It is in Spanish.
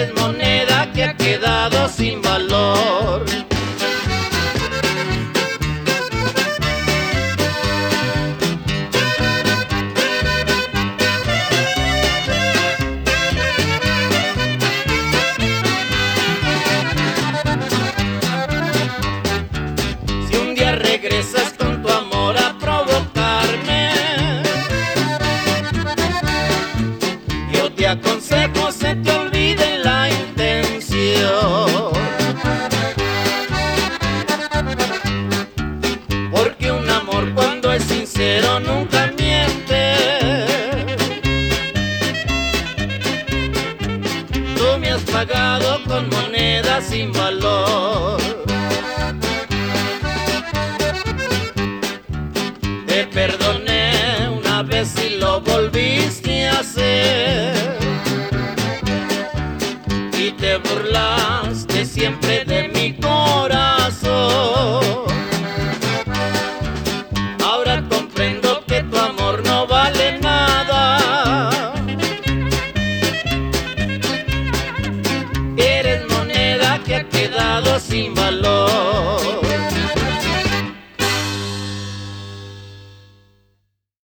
Eres moneda que ha quedado sin valor. Si un día regresas con tu amor a provocarme, yo te aconsejo se te olvide la intención, porque un amor cuando es sincero nunca miente. Tú me has pagado con monedas sin valor. Te perdoné una vez y lo volviste a hacer, y te burlaste siempre de mi corazón. Ahora comprendo que tu amor no vale nada. Eres moneda que ha quedado sin valor.